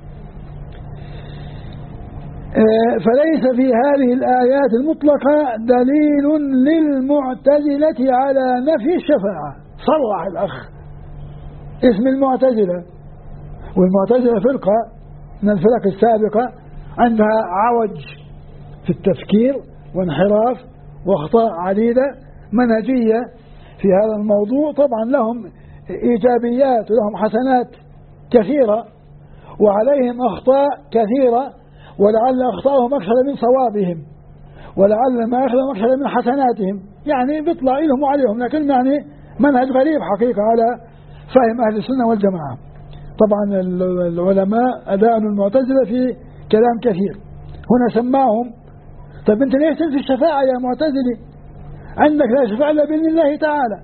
فليس في هذه الآيات المطلقة دليل للمعتزلة على نفي الشفاعة. صرح الأخ اسم المعتزلة، والمعتزلة فرقة من الفرق السابقة عندها عوج في التفكير وانحراف واخطاء عديدة منهجية في هذا الموضوع. طبعا لهم إيجابيات ولهم حسنات كثيرة، وعليهم أخطاء كثيرة، ولعل أخطاءهم أكثر من صوابهم، ولعل ما أخذهم أكثر من حسناتهم، يعني بيطلع لهم وعليهم، لكن يعني منهج غريب حقيقة على فهم أهل السنة والجماعة. طبعا العلماء أدانوا المعتزلة في كلام كثير. هنا سماهم، طيب أنت ليش تنفي الشفاعة يا معتزلي؟ عندك لا شفاعة إلا بإذن الله تعالى.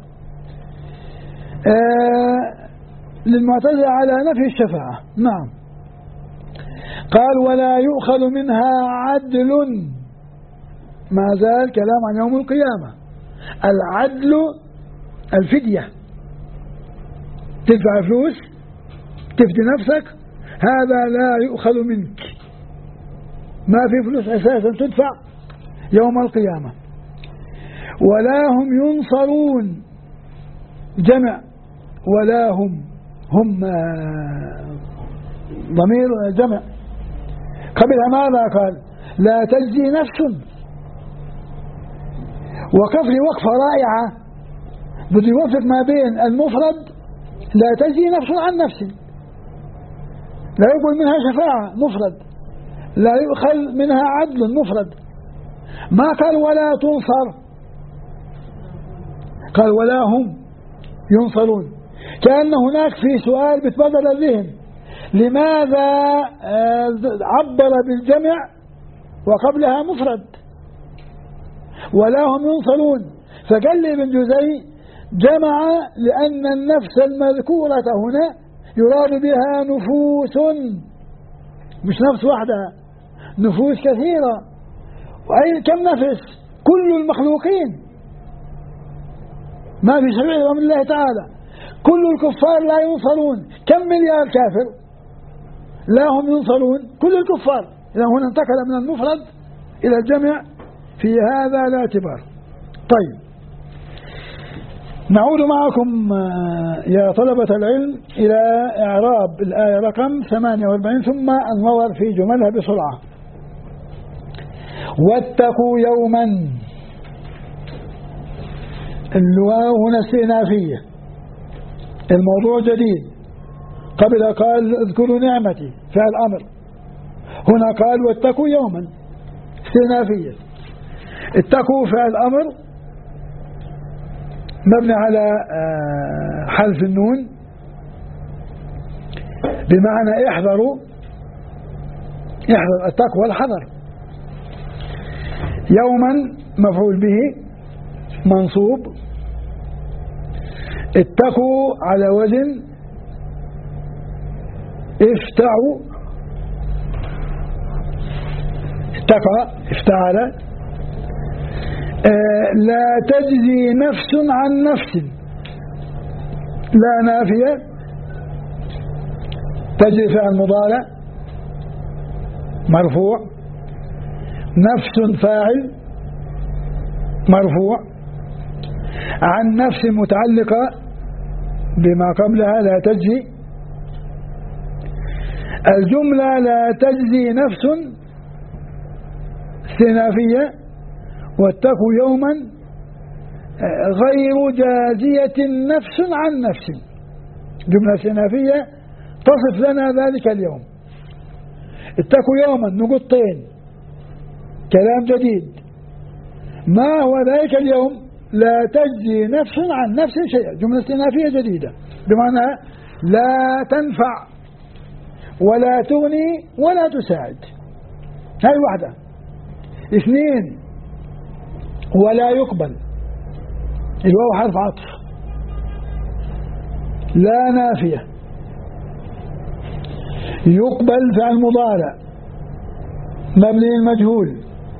للمعتزلة على نفي الشفاعة. نعم. قال ولا يؤخذ منها عدل، ما زال كلام عن يوم القيامة. العدل الفدية، تدفع فلوس تفدي نفسك، هذا لا يؤخذ منك، ما في فلوس أساسا تدفع يوم القيامة. ولا هم ينصرون، جمع ولا هم ضمير جمع. قبلها ماذا قال؟ لا تجزي نفس، وقف لي وقفة رائعة، بده يوفق ما بين المفرد لا تجزي نفس عن نفس، لا يقبل منها شفاعة مفرد، لا يؤخذ منها عدل مفرد. ما قال ولا تنصر، قال ولا هم ينصرون، كأن هناك في سؤال بتبادل الذهن، لماذا عبر بالجمع وقبلها مفرد؟ ولا هم ينصرون. فقال لي ابن جزي جمع لأن النفس المذكورة هنا يراد بها نفوس، مش نفس واحدة، نفوس كثيرة. وأي كم نفس؟ كل المخلوقين، ما في شفيع إلا من الله تعالى. كل الكفار لا ينصرون. كم مليار كافر لا هم ينصرون؟ كل الكفار. إذا هنا انتقل من المفرد إلى الجمع، في هذا لا اعتبار. طيب، نعود معكم يا طلبة العلم إلى إعراب الآية رقم 48 ثم النظر في جملها بسرعة. واتقوا يوما، الواو هنا استئنافية، الموضوع جديد. قبل قال اذكروا نعمتي فعل أمر، هنا قال واتقوا يوما استئنافية. اتقوا فعل أمر مبني على حذف النون بمعنى احذروا. احذر، التقوى الحذر. يوما مفعول به منصوب. اتقوا على وزن افتعوا. اتقى افتعل. لا تجزي نفس عن نفس، لا نافية. تجزي فعل مضارع مرفوع، نفس فاعل مرفوع، عن نفس متعلقة بما قبلها لا تجزي. الجملة لا تجزي نفس استئنافية. واتقوا يوما غير جازية نفس عن نفس، جملة استئنافية تصف لنا ذلك اليوم. اتقوا يوما نقطتين، كلام جديد. ما هو ذلك اليوم؟ لا تجزي نفس عن نفس شيئا، جملة استئنافية جديدة بمعنى لا تنفع ولا تغني ولا تساعد. هاي واحدة. اثنين، ولا يقبل، الواو حرف عطف، لا نافية. يقبل فعل مضارع مبني المجهول،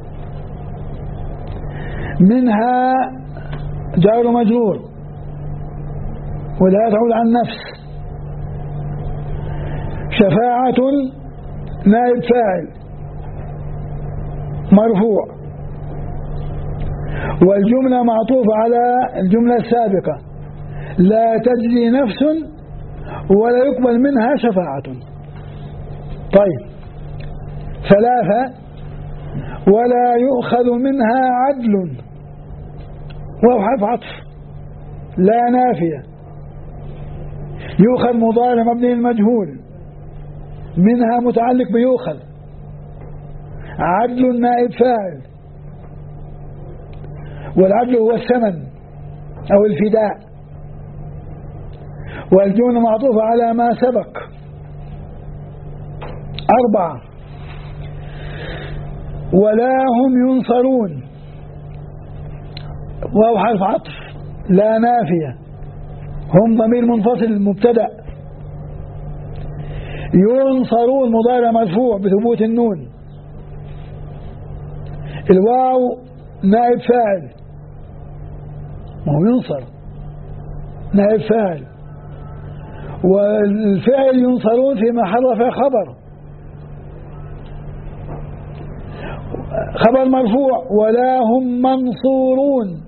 منها جار مجرور ولا تعود عن نفس. شفاعة نائب فاعل مرفوع، والجملة معطوفة على الجملة السابقة. لا تجزي نفس ولا يقبل منها شفاعة. طيب، ثلاثة، ولا يؤخذ منها عدل، وهو حرف عطف لا نافية. يؤخذ مضارع مبني المجهول، منها متعلق بيؤخذ. عدل نائب فاعل، والعدل هو الثمن أو الفداء، والجملة معطوفة على ما سبق. أربعة، ولا هم ينصرون، وهو حرف عطف لا نافية. هم ضمير منفصل مبتدأ. ينصرون مضارع مرفوع بثبوت النون. الواو نائب فاعل، ما هو ينصر نائب فاعل، والفعل ينصرون في محل رفع خبر مرفوع. ولا هم منصورون،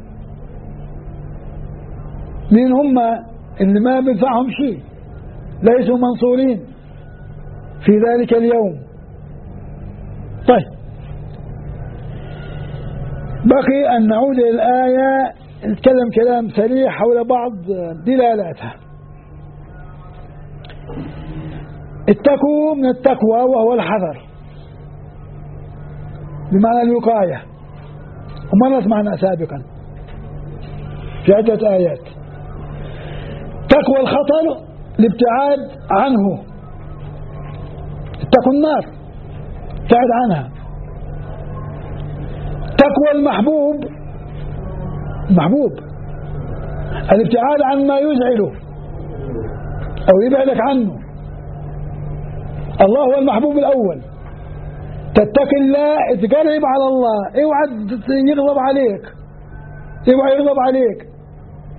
مين هم؟ اللي ما بينفعهم شيء، ليسوا منصورين في ذلك اليوم. طيب، بقي أن نعود إلى الآية نتكلم كلام سريع حول بعض دلالاتها. اتقوا من التقوى وهو الحذر بمعنى الوقاية، ومرت معنا سابقا في عدة آيات. تقوى الخطر الابتعاد عنه. اتقوا النار ابتعد عنها. تقوى المحبوب الابتعاد عن ما يزعله أو يبعدك عنه. الله هو المحبوب الأول. تتقي الله تقرب على الله، اوعى يغضب عليك، اوعى يغضب عليك.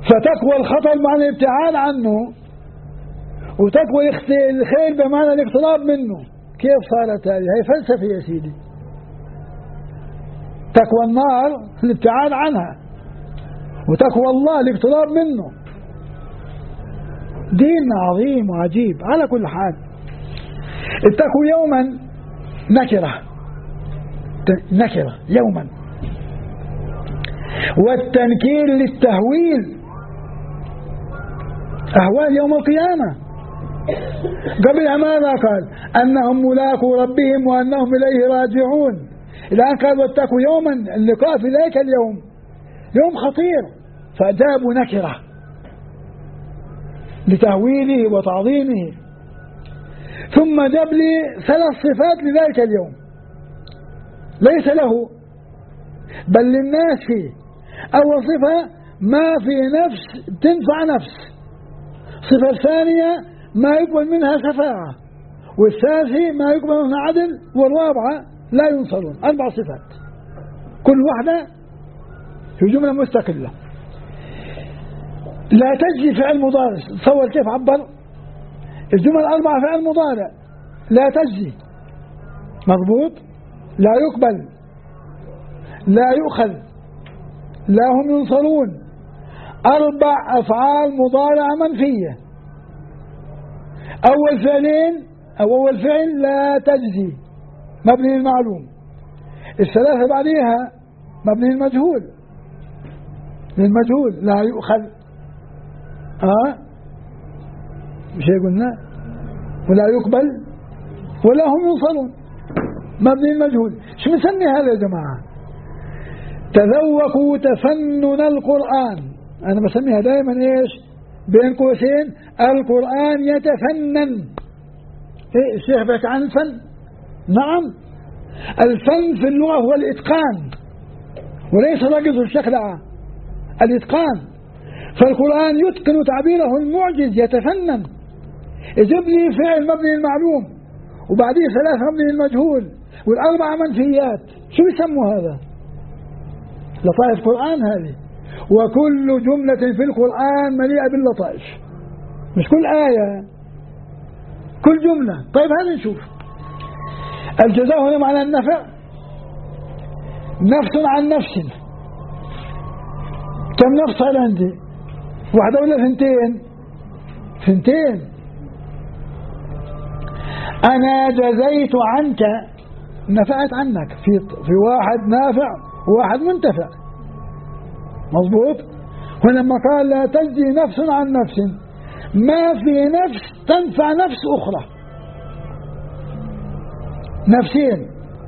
فتقوى الخطر معنى الابتعاد عنه، وتقوى الخير بمعنى الاقتراب منه. كيف صارت هذه؟ هي فلسفة يا سيدي. تقوى النار الابتعاد عنها، وتقوى الله الاقتراب منه. دين عظيم وعجيب. على كل حال، اتقوا يوما نكرة يوما، والتنكير للتهويل، أهوال يوم القيامة. قبلها ماذا قال؟ أنهم ملاقوا ربهم وأنهم إليه راجعون. الآن قال واتقوا يوما، اللقاء في ذلك اليوم يوم خطير، فأجابوا نكرة لتهويله وتعظيمه. ثم جاب لي 3 صفات لذلك اليوم ليس له بل للناس فيه. أول صفة ما في نفس تنفع نفس، الصفة الثانية ما يقبل منها شفاعة، والثالثة ما يقبل منها عدل، والرابعة لا ينصرون. 4 صفات كل واحدة في جملة مستقلة. لا تجزي فعل مضارع. تصور كيف عبر الجمل 4 فعل مضارع. لا تجزي مضبوط، لا يقبل، لا يؤخذ، لا هم ينصرون. 4 أفعال مضارعة منفية. أول فعلين أو أول فعل لا تجزي مبني المعلوم، الثلاثة بعدها مبني المجهول للمجهول. لا يؤخذ مش قلنا، ولا يقبل، ولا هم ينصرون مبني المجهول. شو بنسمي هذا يا جماعة؟ تذوقوا تفنن القرآن. أنا بسميها دائما إيش؟ بين قوسين القرآن يتفنن. إيه الشيخ بك عن الفن؟ نعم، الفن في اللغة هو الإتقان وليس رقص الشخلعة، الإتقان. فالقرآن يتقن تعبيره المعجز، يتفنن. يجيب لي فعل مبني المعلوم وبعديه 3 مبني المجهول وال4 منفيات. شو بيسموا هذا؟ لطائف القرآن هذه. وكل جملة في القرآن مليئة باللطائف، مش كل آية، كل جملة. طيب هذا نشوف. الجزاء هنا معنى النفع. نفس عن نفس. كم نفس صار عندي؟ 1 ولا 2؟ 2. أنا جزيت عنك، نفعت عنك. في واحد نافع وواحد منتفع، مضبوط. ولما قال لا تجزي نفس عن نفس، ما في نفس تنفع نفس أخرى. نفسين.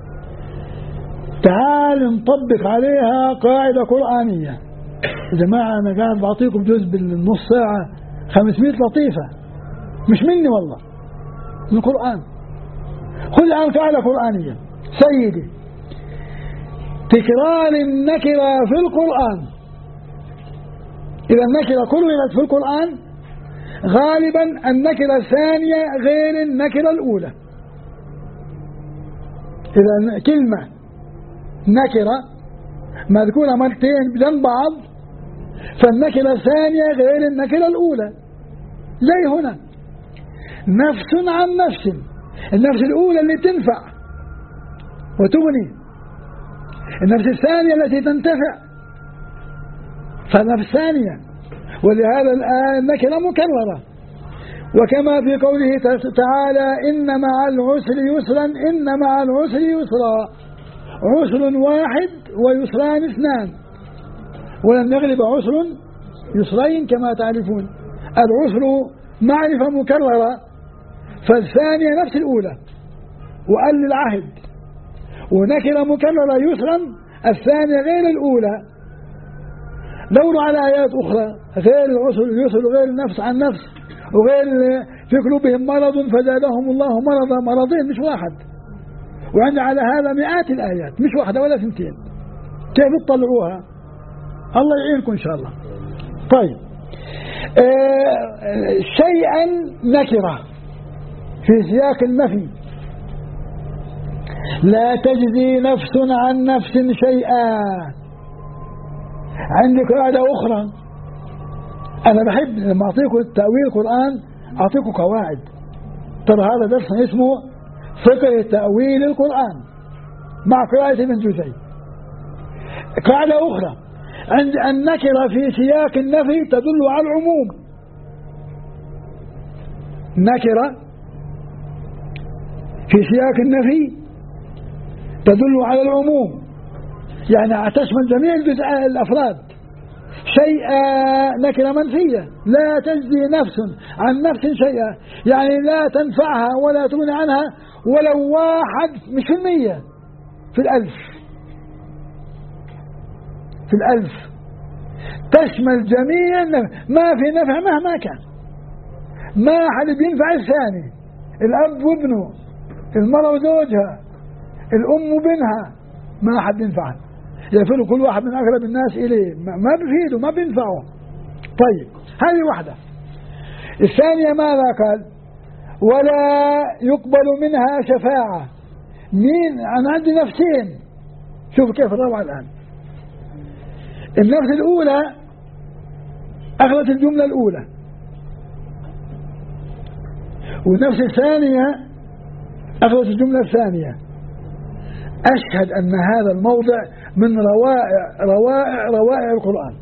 تعال نطبق عليها قاعدة قرآنية. يا جماعة أنا قاعد بعطيكم جزء بالنص ساعة 500 لطيفة، مش مني والله، من القرآن. خذ الآن قاعدة قرآنية سيدي. تكرار النكرة في القرآن، إذا النكرة كررت في القرآن غالبا النكرة الثانية غير النكرة الأولى. إذا كلمة نكرة مذكورة مرتين بجنب بعض، فالنكرة الثانية غير النكرة الأولى. زي هنا نفس عن نفس، النفس الأولى اللي تنفع وتغني، النفس الثانية التي تنتفع، فالنفس الثانية. ولهذا الآن النكرة مكررة. وكما في قوله تعالى إن مع العسر يسرا، إن مع العسر يسرا، عسر واحد ويسران 2، ولم يغلب عسر يسرين كما تعرفون. العسر معرفة مكررة، فالثانية نفس الأولى وقل العهد، ونكرة مكررة يسرا، الثانية غير الأولى. دوروا على آيات أخرى غير العسر يسر، وغير النفس عن نفس، وغير في قلوبهم مرض فزادهم الله مرضا، مرضين مش واحد. وعندنا على هذا مئات الآيات، مش واحدة ولا 2. كيف تطلعوها؟ الله يعينكم إن شاء الله. طيب شيئا نكرة في سياق النفي. لا تجزي نفس عن نفس شيئا. عندك قاعدة أخرى أنا بحب لما أعطيكم تأويل القرآن أعطيكم قواعد. ترى هذا درس اسمه فقه تأويل القرآن مع قراءة ابن جزي. قاعدة أخرى، عند النكرة في سياق النفي تدل على العموم. نكرة في سياق النفي تدل على العموم، يعني تشمل جميع الأفراد. شيء نكرة منفية لا تجزي نفس عن نفس شيئا، يعني لا تنفعها ولا تغني عنها ولو 1% في الألف. في الألف تشمل جميع النفع، ما في نفع مهما كان، ما أحد بينفع الثاني، الأب وابنه، المرأة وزوجها، الأم وبنها، ما أحد بينفعها، يفعل كل واحد من أقرب الناس إليه، ما بيفيده ما بينفعه. طيب هذه واحدة. الثانية ماذا قال؟ ولا يقبل منها شفاعة. مين؟ أنا عندي نفسين، شوف كيف الروعة الآن. النفس الأولى أخذت الجملة الأولى، والنفس الثانية أخذت الجملة الثانية. أشهد أن هذا الموضع من روائع القرآن.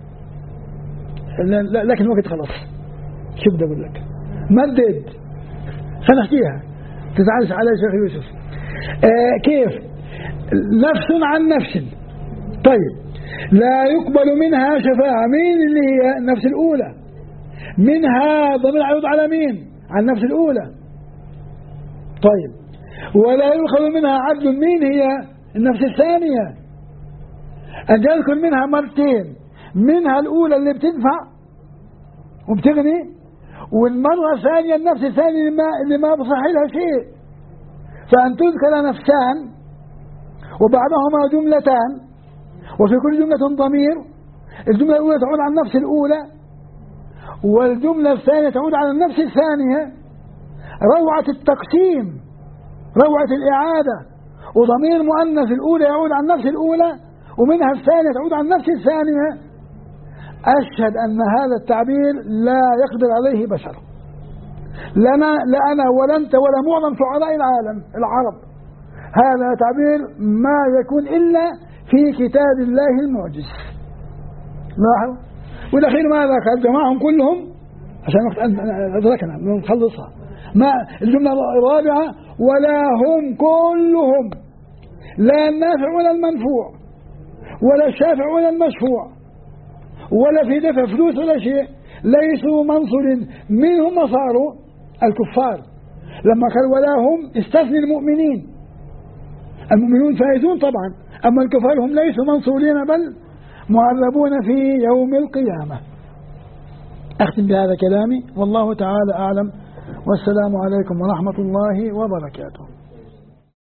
لكن الوقت خلص، شو بدي أقول لك؟ مدد، خلينا نحكيها تزعلش على شيخ يوسف. كيف؟ نفس عن نفس. طيب لا يقبل منها شفاعة. مين اللي هي النفس الأولى؟ منها ضمير يعود على مين؟ على النفس الأولى. طيب ولا يؤخذ منها عدل. مين هي؟ النفس الثانية. أن يذكر منها مرتين، منها الأولى اللي بتنفع وبتغني، والمرة الثانية النفس الثانية اللي ما بصح لها شيء. فأن تذكر نفسان وبعدهما جملتان، وفي كل جملة ضمير. الجملة الأولى تعود على النفس الأولى، والجملة الثانية تعود على النفس الثانية. روعة التقسيم، روعة الإعادة. وضمير مؤنث الأولى يعود على النفس الأولى، ومنها الثانية تعود على النفس الثانية. أشهد أن هذا التعبير لا يقدر عليه بشر، لا أنا ولا أنت ولا معظم شعراء العالم العرب. هذا تعبير ما يكون إلا في كتاب الله المعجز. لاحظوا. والأخير ماذا قال؟ جماعهم كلهم عشان أدركنا نخلصها. ما الجملة الرابعة؟ ولا هم كلهم، لا النافع ولا المنفوع ولا الشافع ولا المشفوع ولا في دفع فلوس ولا شيء، ليسوا منصورين. منهم صاروا الكفار. لما قال ولا هم استثني المؤمنين، المؤمنون فائزون طبعا، أما الكفار هم ليسوا منصورين بل معذبون في يوم القيامة. أختم بهذا كلامي، والله تعالى أعلم، والسلام عليكم ورحمة الله وبركاته.